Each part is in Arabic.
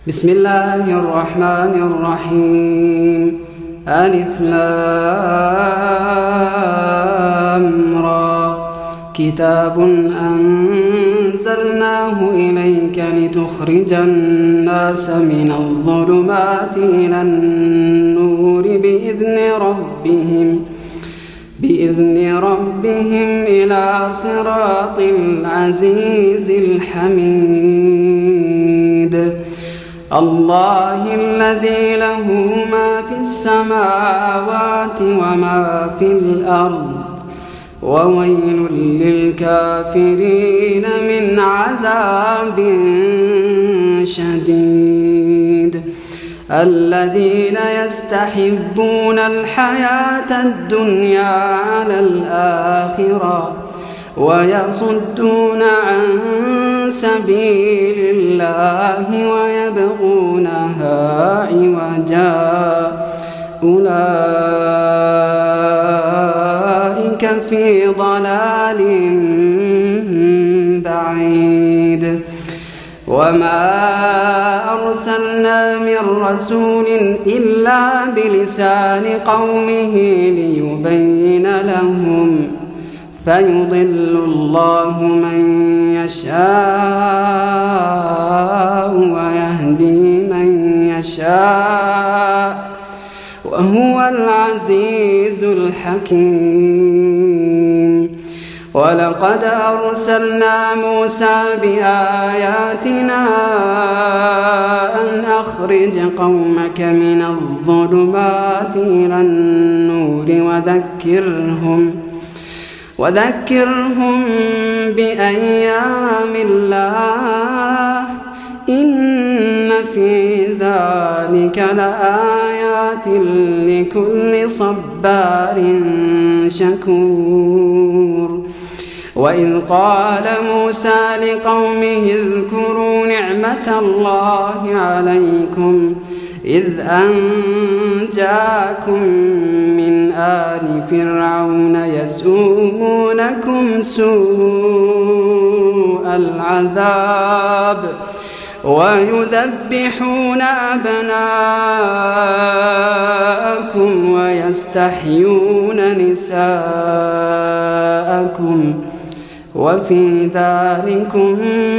بسم الله الرحمن الرحيم. ألف لام را. كتاب أنزلناه إليك لتخرج الناس من الظلمات إلى النور بإذن ربهم إلى صراط العزيز الحميد. الله الذي له ما في السماوات وما في الأرض، وويل للكافرين من عذاب شديد. الذين يستحبون الحياة الدنيا على الآخرة ويصدون عن سبيل الله ويبغونها عوجا، أولئك في ضلال بعيد. وما أرسلنا من رسول إلا بلسان قومه ليبين لهم، فيضل الله من يشاء ويهدي من يشاء، وهو العزيز الحكيم. ولقد أرسلنا موسى بآياتنا أن أخرج قومك من الظلمات إلى النور وذكرهم بأيام الله، إن في ذلك لآيات لكل صبار شكور. وإذ قال موسى لقومه اذكروا نعمة الله عليكم إذ أنجاكم من آل فرعون يسومونكم سوء العذاب ويذبحون أبناءكم ويستحيون نساءكم، وفي ذلكم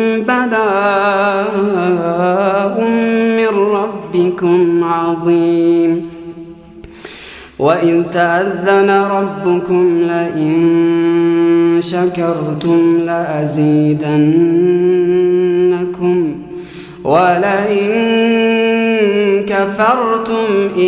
بلاء من ربكم عظيم. وإذ تأذن ربكم لئن شكرتم لأزيدنكم ولئن كفرتم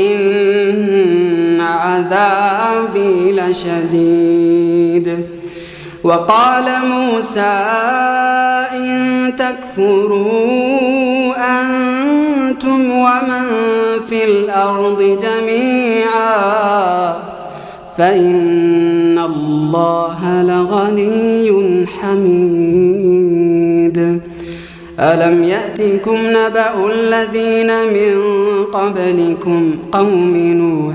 إن عذابي لشديد. وقال موسى إن تكفروا أنتم ومن في الأرض جميعا فإن الله لغني حميد. ألم يأتكم نبأ الذين من قبلكم قوم نوح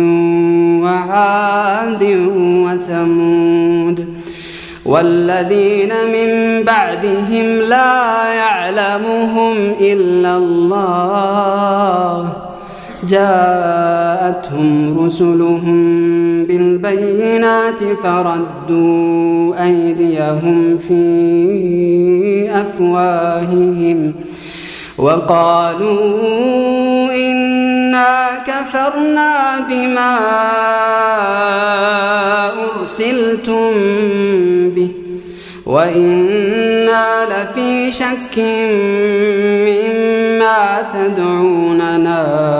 وعاد وثمود والذين من بعدهم لا يعلمهم إلا الله، جاءتهم رسلهم بالبينات فردوا أيديهم في أفواههم وقالوا إنا كفرنا بما أرسلتم به وإنا لفي شك مما تدعوننا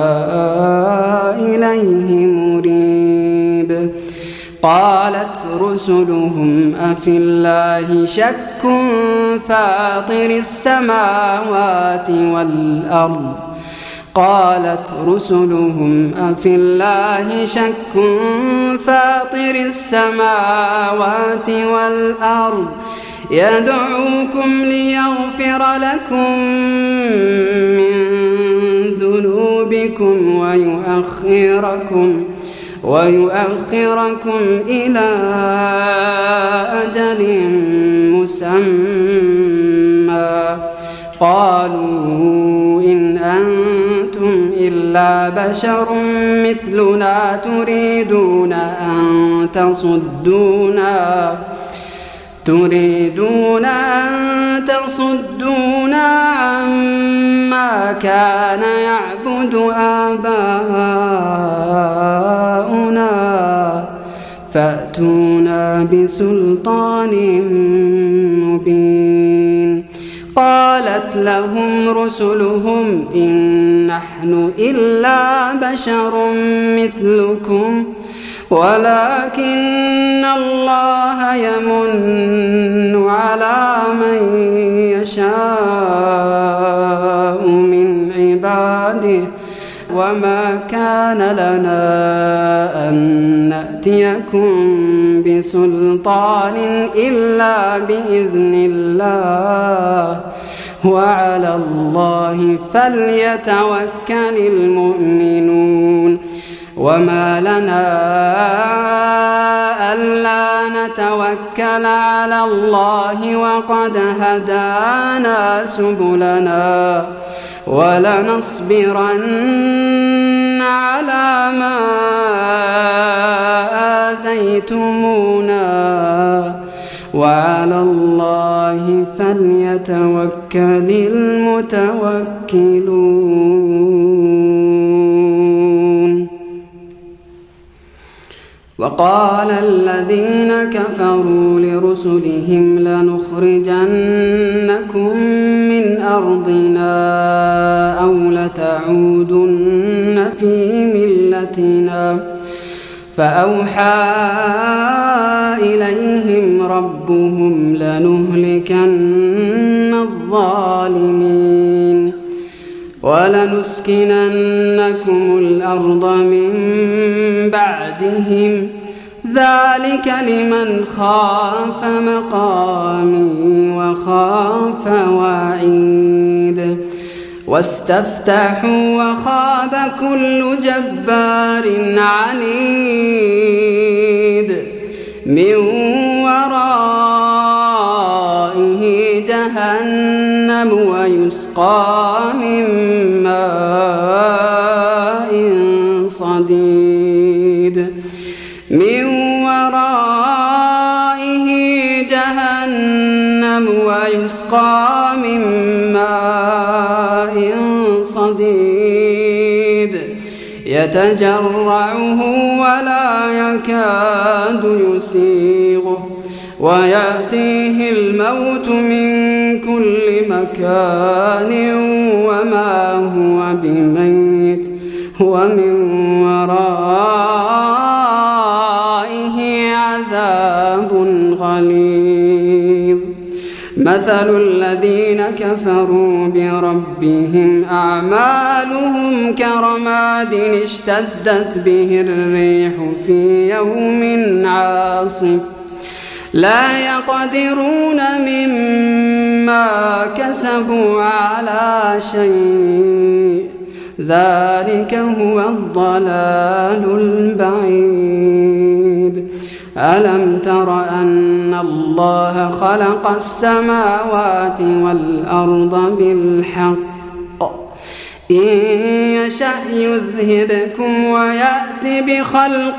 إليه مريب. قالت رسلهم أفي الله شك فاطر السماوات والأرض قالت رسلهم أفي الله شك فاطر السماوات والأرض يدعوكم ليغفر لكم من ذنوبكم ويؤخركم إلى أجل مسمى قالوا إن أنتم إلا بشر مثلنا تريدون أن تصدونا عما كان يعبد آباؤنا فأتونا بسلطان مبين. قالت لهم رسلهم إن نحن إلا بشر مثلكم ولكن الله يمن على من يشاء من عباده وما كان لنا أن نأتيكم بسلطان إلا بإذن الله وعلى الله فليتوكل المؤمنون. وما لنا ألا نتوكل على الله وقد هدانا سبلنا ولنصبرن على ما آذيتمونا وعلى الله فليتوكل المتوكلون. وقال الذين كفروا لرسلهم لنخرجنكم من أرضنا أو لتعودن في ملتنا فأوحى إليهم ربهم لنهلكن الظالمين ولنسكننكم الأرض من بعدهم ذلك لمن خاف مقامي وخاف وعيد. واستفتحوا وخاب كل جبار عنيد من ورائه جهنم ويسقى من ماء صديد من ورائه جهنم ويسقى من ماء صديد يتجرعه ولا يكاد يسيغه ويأتيه الموت من كل مكان وما هو بميت ومن ورائه عذاب غليظ. مثل الذين كفروا بربهم أعمالهم كرماد اشتدت به الريح في يوم عاصف لا يقدرون مما كسبوا على شيء ذلك هو الضلال البعيد. ألم تر أن الله خلق السماوات والأرض بالحق إن يشأ يذهبكم ويأتي بخلق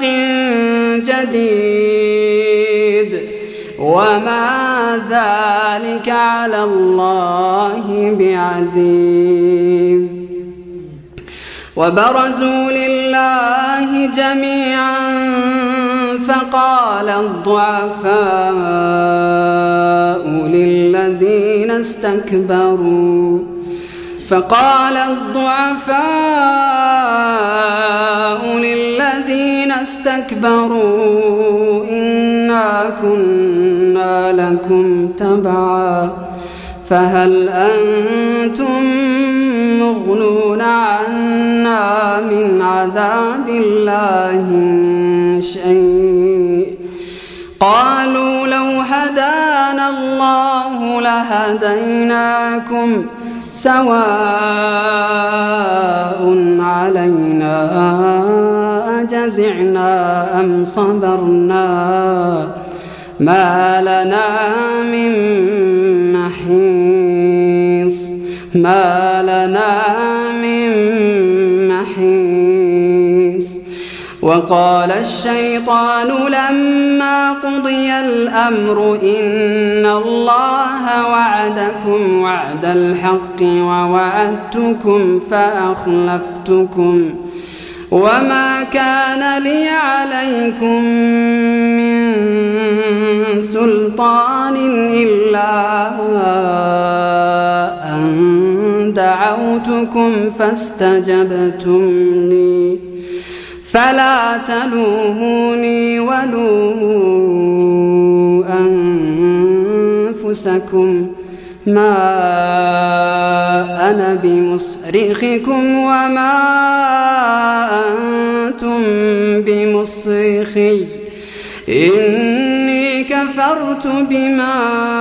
جديد وما ذلك على الله بعزيز. وبرزوا لله جميعا فقال الضعفاء للذين استكبروا إنا كنا لكم تبعا فهل أنتم مغنون عنا من عذاب الله من شيء قالوا لو هدانا الله لهديناكم سواء علينا أجزعنا أم صبرنا ما لنا من محيص من محيص. وقال الشيطان لما قضي الأمر إن الله وعدكم وعد الحق ووعدتكم فأخلفتكم وما كان لي عليكم من سلطان إلا أن دعوتكم فاستجبتم لي فلا تلوموني ولوموا أنفسكم ما أنا بمصرخكم وما أنتم بمصرخي إني كفرت بما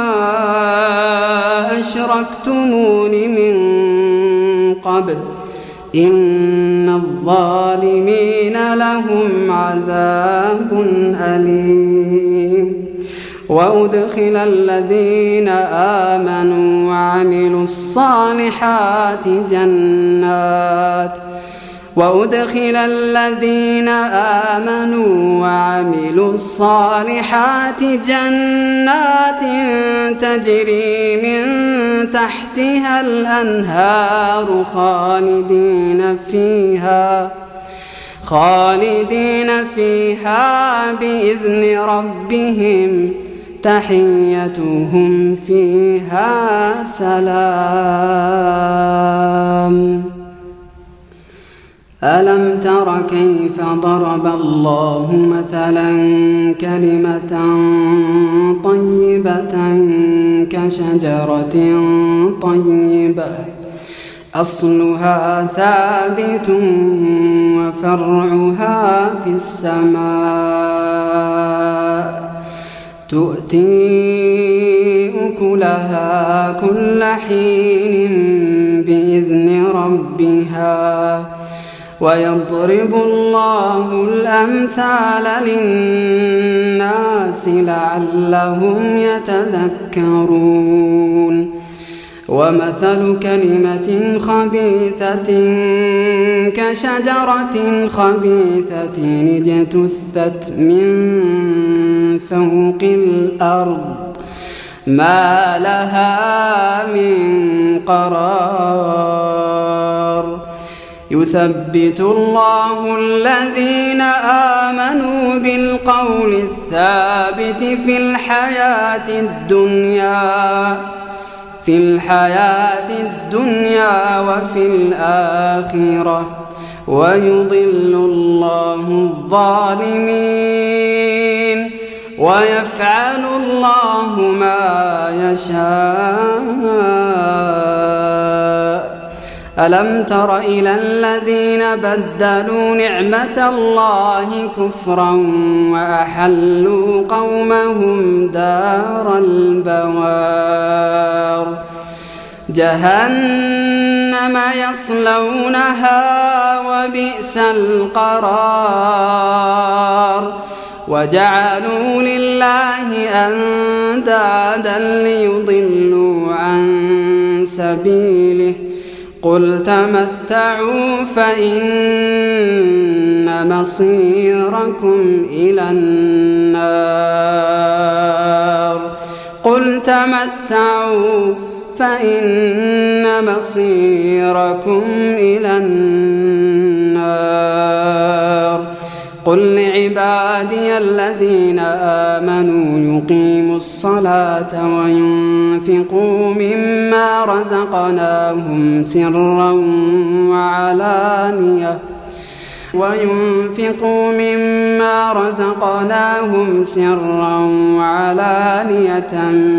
أشركتمون من قبل إن الظالمين لهم عذاب أليم. وأدخل الذين آمنوا وعملوا الصالحات جنات تجري من تحتها الأنهار خالدين فيها بإذن ربهم تحيتهم فيها سلام. ألم تر كيف ضرب الله مثلا كلمة طيبة كشجرة طيبة أصلها ثابت وفرعها في السماء تؤتي أكلها كل حين بإذن ربها ويضرب الله الأمثال للناس لعلهم يتذكرون. ومثل كلمة خبيثة كشجرة خبيثة اجتثت من فوق الأرض ما لها من قرار. يثبت الله الذين آمنوا بالقول الثابت في الحياة الدنيا وفي الآخرة ويضل الله الظالمين ويفعل الله ما يشاء. ألم تر إلى الذين بدلوا نعمة الله كفرا وأحلوا قومهم دار البوار جهنم يصلونها وبئس القرار. وجعلوا لله أندادا ليضلوا عن سبيله قل تمتعوا فإن مصيركم إلى النار. قل تمتعوا فإن مصيركم إلى النار. قل لعبادي الذين آمنوا يقيموا الصلاة وينفقوا مما رزقناهم سرا وعلانية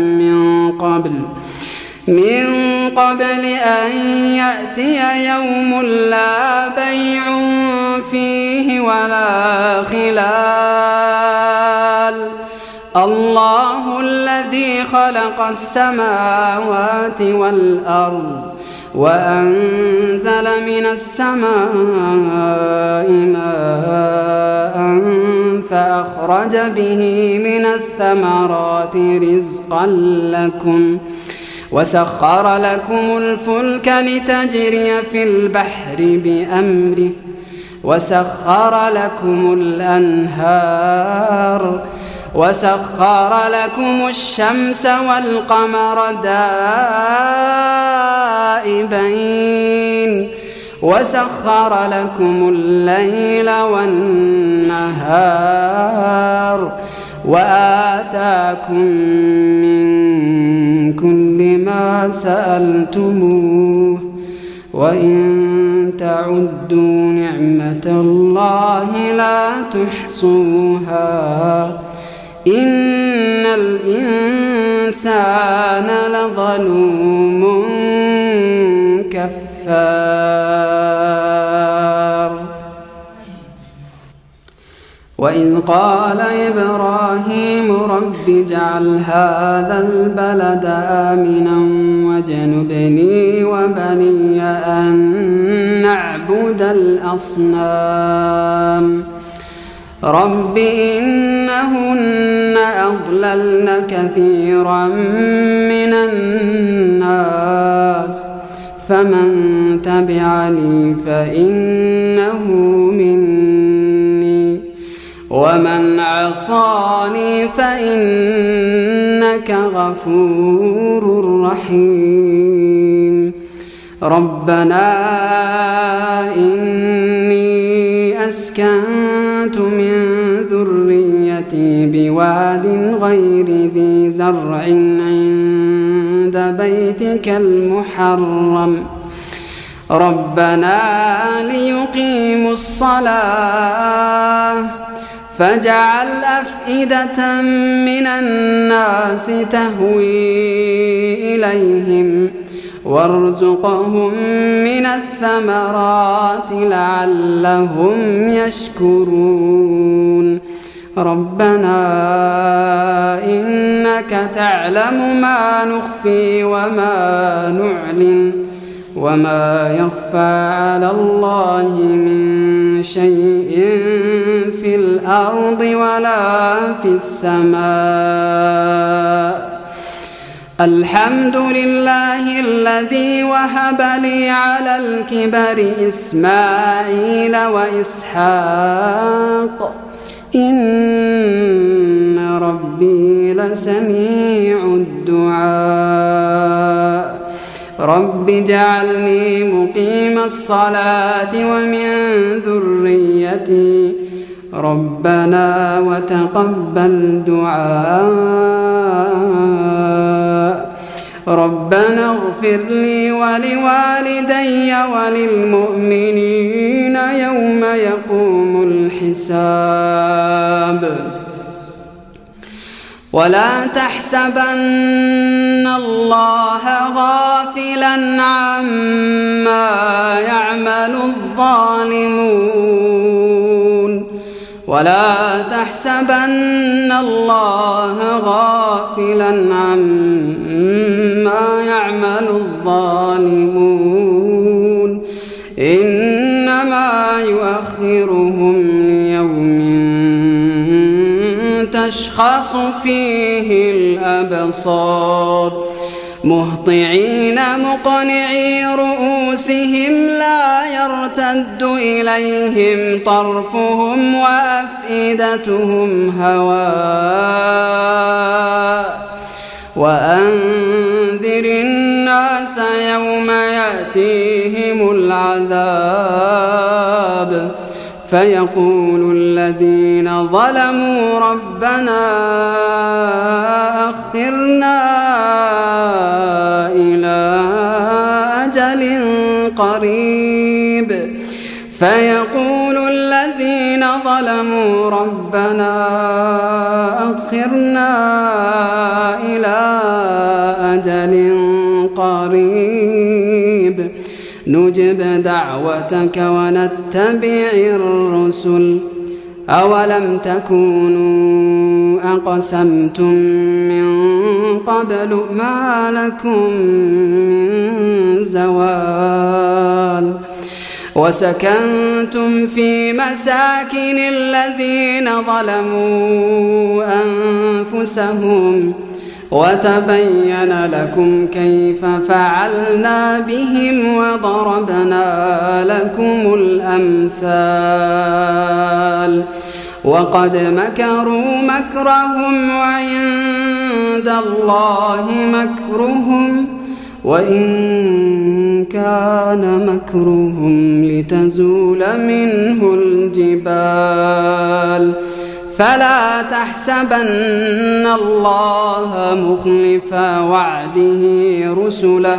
من قبل أن يأتي يوم لا بيع فيه ولا خلال. الله الذي خلق السماوات والأرض وأنزل من السماء ماء فأخرج به من الثمرات رزقا لكم وسخر لكم الفلك لتجري في البحر بأمره وسخر لكم الأنهار وسخر لكم الشمس والقمر دائبين وسخر لكم الليل والنهار وآتاكم من كل ما سألتموه وإن تعدوا نعمة الله لا تحصوها إن الإنسان لظلوم كفار. وإذ قال إبراهيم رب اجعل هذا البلد آمنا واجنبني وبني أن نعبد الأصنام رب إنهن أضللن كثيرا من الناس فمن تبعني فإنه مني ومن عصاني فإنك غفور رحيم. ربنا إني أسكنت من ذريتي بواد غير ذي زرع عند بيتك المحرم ربنا ليقيموا الصلاة فاجعل أفئدة من الناس تهوي إليهم وارزقهم من الثمرات لعلهم يشكرون. ربنا إنك تعلم ما نخفي وما نعلن وما يخفى على الله من شيء في الأرض ولا في السماء. الحمد لله الذي وهب لي على الكبر إسماعيل وإسحاق إن ربي لسميع الدعاء. رب اجعلني مقيم الصلاة ومن ذريتي ربنا وتقبل دعاء. ربنا اغفر لي ولوالدي وللمؤمنين يوم يقوم الحساب. ولا تحسبن الله غافلا عما يعمل الظالمون ولا تحسبن الله غافلا عما يعمل الظالمون إنما يؤخرهم ليوم تشخص فيه الأبصار مهطعين مقنعي رؤوسهم لا يرتد إليهم طرفهم وأفئدتهم هواء. وأنذر الناس يوم يأتيهم العذاب فيقول الذين ظلموا ربنا أخرنا إلى أجل قريب فيقول الذين ظلموا ربنا أخرنا إلى أجل قريب نجب دعوتك ونتبع الرسل أولم تكونوا أقسمتم من قبل ما لكم من زوال وسكنتم في مساكن الذين ظلموا أنفسهم وتبين لكم كيف فعلنا بهم وضربنا لكم الأمثال وقد مكروا مكرهم وعند الله مكرهم وإن كان مكرهم لتزول منه الجبال فلا تحسبن الله مخلف وعده رسله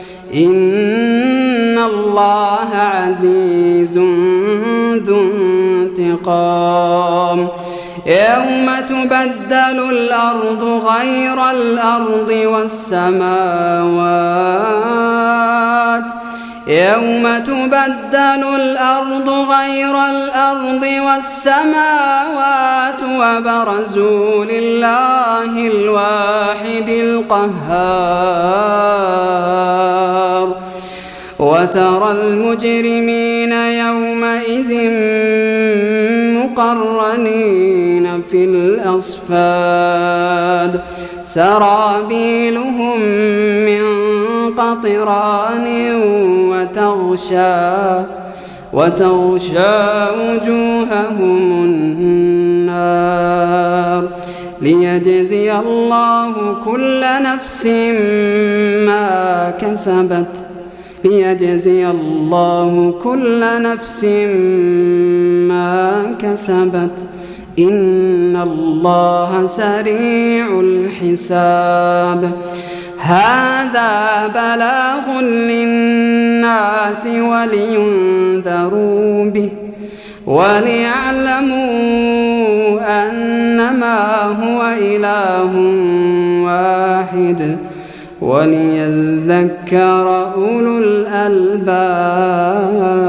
إن الله عزيز ذو انتقام يوم تبدل الأرض غير الأرض والسماوات يوم تبدل الأرض غير الأرض والسماوات وبرزوا لله الواحد القهار وترى المجرمين يومئذ مقرنين في الأصفاد سرابيلهم من قطران وتغشى وجوههم النار ليجزي الله كل نفس ما كسبت إن الله سريع الحساب هذا بلاغ للناس ولينذروا به وليعلموا أنما هو إله واحد وليذكر أولو الألباب.